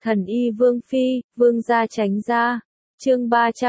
Thần y Vương Phi, Vương gia tránh ra. Chương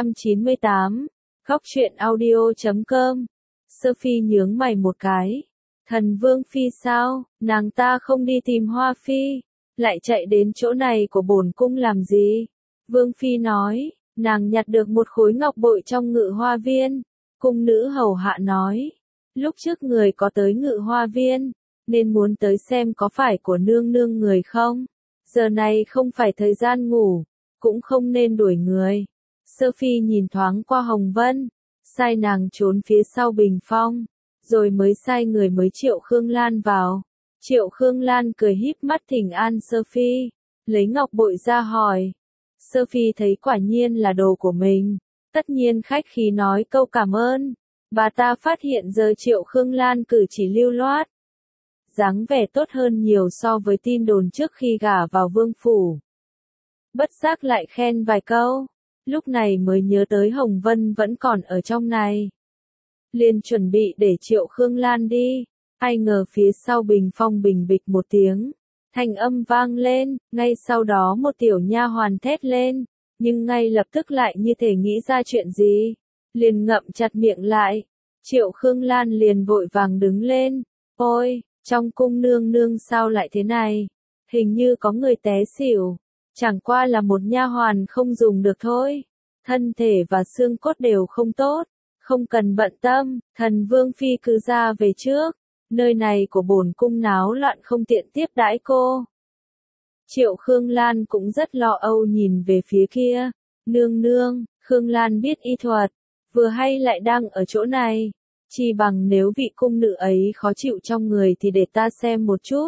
398. Góc truyện audio.com. Sophie nhướng mày một cái. Thần Vương Phi sao, nàng ta không đi tìm Hoa Phi, lại chạy đến chỗ này của bổn cung làm gì? Vương Phi nói, nàng nhặt được một khối ngọc bội trong Ngự Hoa Viên. Cung nữ hầu hạ nói, lúc trước người có tới Ngự Hoa Viên, nên muốn tới xem có phải của nương nương người không? Giờ này không phải thời gian ngủ, cũng không nên đuổi người. Sophie nhìn thoáng qua Hồng Vân, sai nàng trốn phía sau bình phong, rồi mới sai người mới triệu Khương Lan vào. Triệu Khương Lan cười híp mắt thỉnh an Sophie, lấy ngọc bội ra hỏi. Sophie thấy quả nhiên là đồ của mình, tất nhiên khách khí nói câu cảm ơn. Bà ta phát hiện giờ Triệu Khương Lan cử chỉ lưu loát, dáng vẻ tốt hơn nhiều so với tin đồn trước khi gả vào vương phủ. Bất giác lại khen vài câu, lúc này mới nhớ tới Hồng Vân vẫn còn ở trong này. Liền chuẩn bị để Triệu Khương Lan đi, ai ngờ phía sau bình phong bình bịch một tiếng, thanh âm vang lên, ngay sau đó một tiểu nha hoàn thét lên, nhưng ngay lập tức lại như thể nghĩ ra chuyện gì, liền ngậm chặt miệng lại. Triệu Khương Lan liền vội vàng đứng lên, ôi, trong cung nương nương sao lại thế này, hình như có người té xỉu, chẳng qua là một nha hoàn không dùng được thôi, thân thể và xương cốt đều không tốt, không cần bận tâm, thần Vương Phi cứ ra về trước, nơi này của bổn cung náo loạn không tiện tiếp đãi cô. Triệu Khương Lan cũng rất lo âu nhìn về phía kia, nương nương, Khương Lan biết y thuật, vừa hay lại đang ở chỗ này. Chỉ bằng nếu vị cung nữ ấy khó chịu trong người thì để ta xem một chút.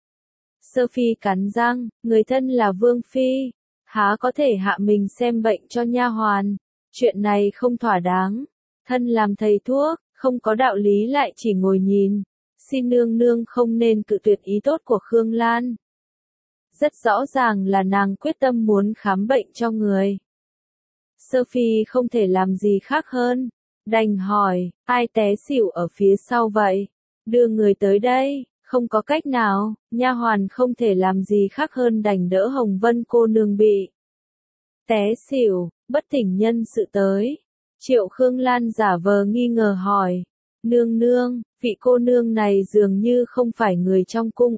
Sophie cắn răng, người thân là Vương Phi, há có thể hạ mình xem bệnh cho nha hoàn, chuyện này không thỏa đáng. Thân làm thầy thuốc, không có đạo lý lại chỉ ngồi nhìn, xin nương nương không nên cự tuyệt ý tốt của Khương Lan. Rất rõ ràng là nàng quyết tâm muốn khám bệnh cho người. Sophie không thể làm gì khác hơn, đành hỏi, ai té xỉu ở phía sau vậy? Đưa người tới đây, không có cách nào, nha hoàn không thể làm gì khác hơn đành đỡ Hồng Vân cô nương bị té xỉu, bất tỉnh nhân sự tới. Triệu Khương Lan giả vờ nghi ngờ hỏi, nương nương, vị cô nương này dường như không phải người trong cung.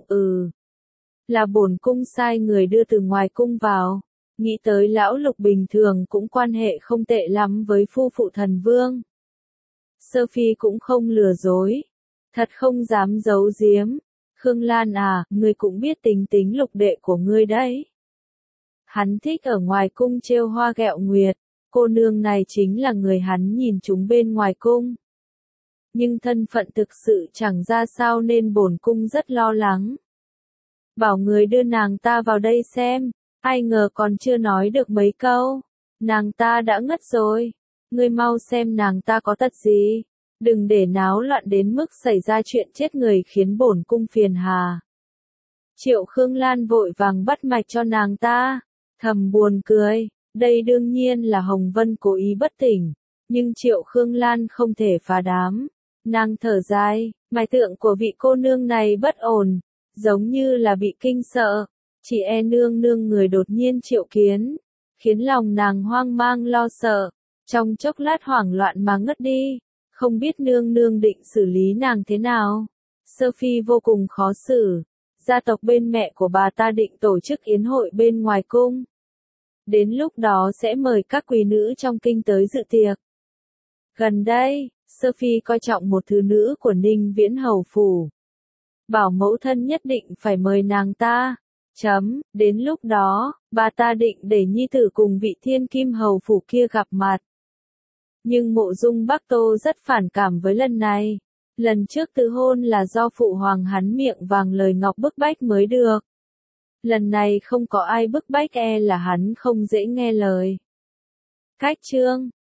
Là bổn cung sai người đưa từ ngoài cung vào. Nghĩ tới lão Lục bình thường cũng quan hệ không tệ lắm với phu phụ thần vương. Sophie cũng không lừa dối, thật không dám giấu giếm. Khương Lan à, ngươi cũng biết tính tính Lục đệ của ngươi đấy. Hắn thích ở ngoài cung trêu hoa ghẹo nguyệt, cô nương này chính là người hắn nhìn chúng bên ngoài cung. Nhưng thân phận thực sự chẳng ra sao nên bổn cung rất lo lắng. Bảo người đưa nàng ta vào đây xem, ai ngờ còn chưa nói được mấy câu, nàng ta đã ngất rồi. Ngươi mau xem nàng ta có tật gì, đừng để náo loạn đến mức xảy ra chuyện chết người khiến bổn cung phiền hà. Triệu Khương Lan vội vàng bắt mạch cho nàng ta, thầm buồn cười, đây đương nhiên là Hồng Vân cố ý bất tỉnh, nhưng Triệu Khương Lan không thể phá đám. Nàng thở dài, mạch tượng của vị cô nương này bất ổn, giống như là bị kinh sợ, chỉ e nương nương người đột nhiên triệu kiến, khiến lòng nàng hoang mang lo sợ. Trong chốc lát hoảng loạn mà ngất đi, không biết nương nương định xử lý nàng thế nào. Sophie vô cùng khó xử, gia tộc bên mẹ của bà ta định tổ chức yến hội bên ngoài cung. Đến lúc đó sẽ mời các quý nữ trong kinh tới dự tiệc. Gần đây, Sophie coi trọng một thứ nữ của Ninh Viễn hầu phủ. Bảo mẫu thân nhất định phải mời nàng ta. Đến lúc đó, bà ta định để nhi tử cùng vị thiên kim hầu phủ kia gặp mặt. Nhưng Mộ Dung Bắc Tô rất phản cảm với lần này. Lần trước từ hôn là do phụ hoàng hắn miệng vàng lời ngọc bức bách mới được. Lần này không có ai bức bách e là hắn không dễ nghe lời. Cách chương